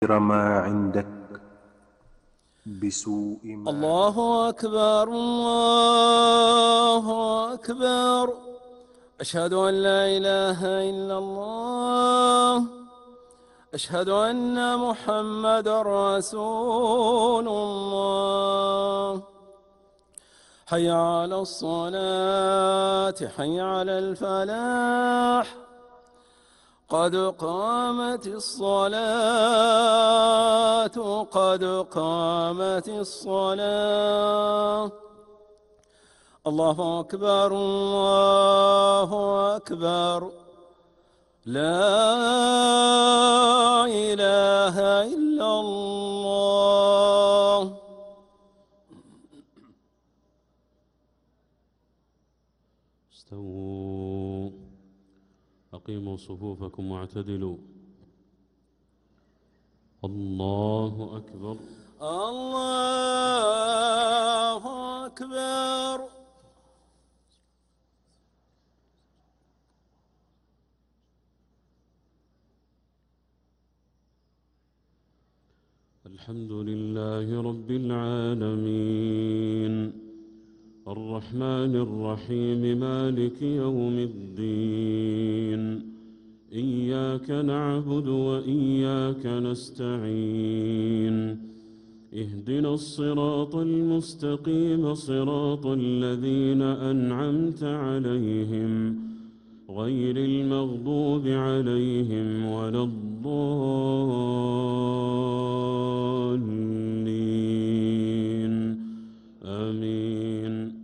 ما عندك بسوء ما الله أكبر الله أكبر. أشهد أن لا إله إلا الله. أشهد أن محمد رسول الله. حي على الصلاة حي على الفلاح. قد قامت الصلاة قد قامت الصلاة. الله أكبر الله أكبر. لا إله إلا الله. استووا، أقيموا صفوفكم واعتدلوا. الله أكبر الله أكبر. الحمد لله رب العالمين، الرحمن الرحيم، مالك يوم الدين. إياك نعبد وإياك نستعين. اهدنا الصراط المستقيم، صراط الذين أنعمت عليهم غير المغضوب عليهم ولا الضالين. آمين.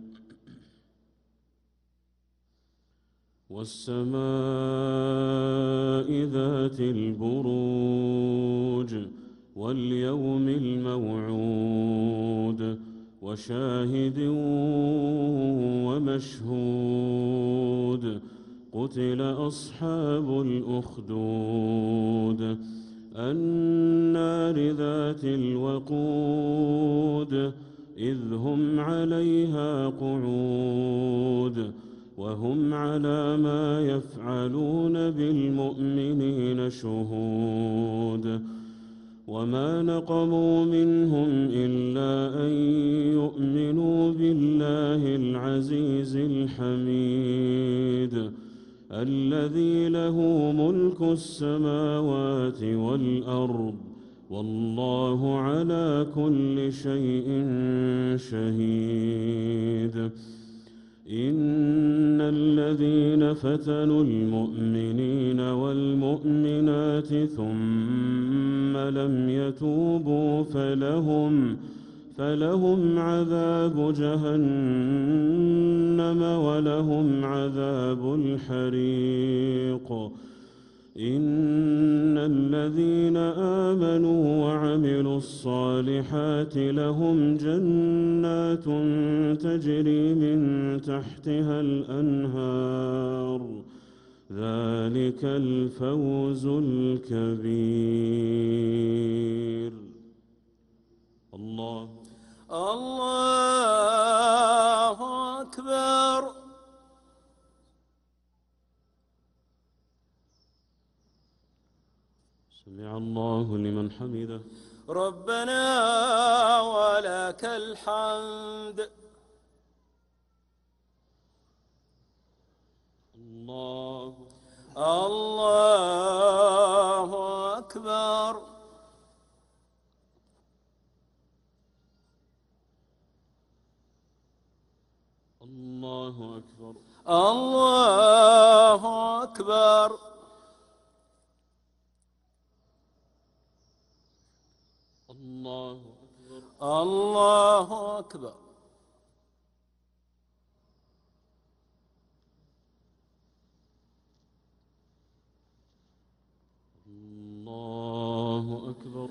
والسماء ذات البروج واليوم الموعود وشاهد ومشهود. قتل أصحاب الأخدود النار ذات الوقود إذ هم عليها قعود وهم على ما يفعلون بالمؤمنين شهود. وما نقموا منهم إلا أن يؤمنوا بالله العزيز الحميد الذي له ملك السماوات والأرض والله على كل شيء شهيد. إن الذين فتنوا المؤمنين والمؤمنات ثم لم يتوبوا فلهم عذاب جهنم ولهم عذاب الحريق. إن الذين آمنوا وعملوا الصالحات لهم جنات تجري من تحتها الأنهار. ذلك الفوز الكبير. الله أكبر. سمع الله لمن حمده. ربنا ولك الحمد. الله أكبر. الله أكبر. الله أكبر. الله أكبر. الله أكبر. الله أكبر.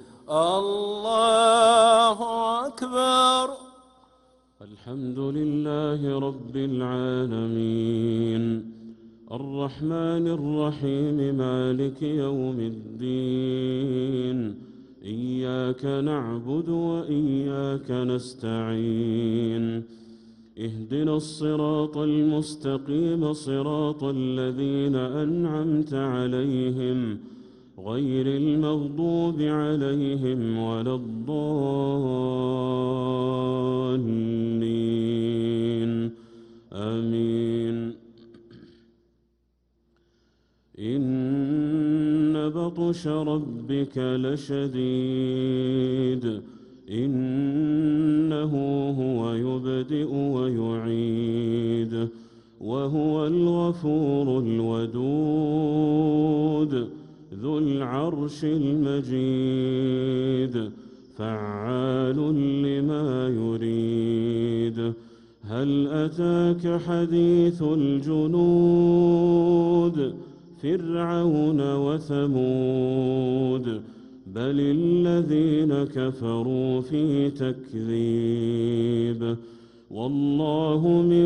الله أكبر. الحمد لله رب العالمين، الرحمن الرحيم، مالك يوم الدين. إياك نعبد وإياك نستعين. اهدنا الصراط المستقيم، صراط الذين أنعمت عليهم غير المغضوب عليهم ولا الضالين آمين. إن بطش ربك لشديد إنه هو يبدئ ويعيد وهو الغفور الودود ذو العرش المجيد فعال لما يريد. هل أتاك حديث الجنود فرعون وثمود بل الذين كفروا في تكذيب والله من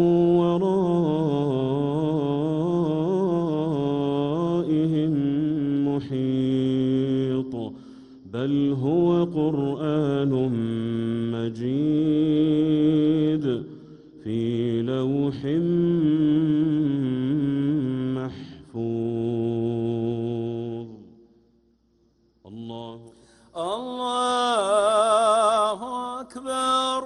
ورائهم محيط بل هو قرآن مجيد في لوح محفوظ. الله أكبر.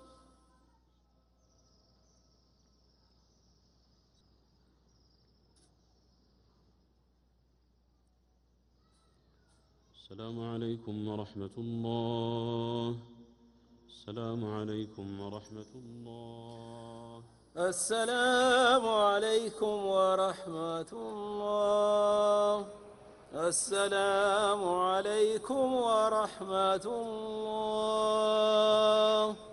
السلام عليكم ورحمة الله. السلام عليكم ورحمة الله. السلام عليكم ورحمة الله. السلام عليكم ورحمة الله.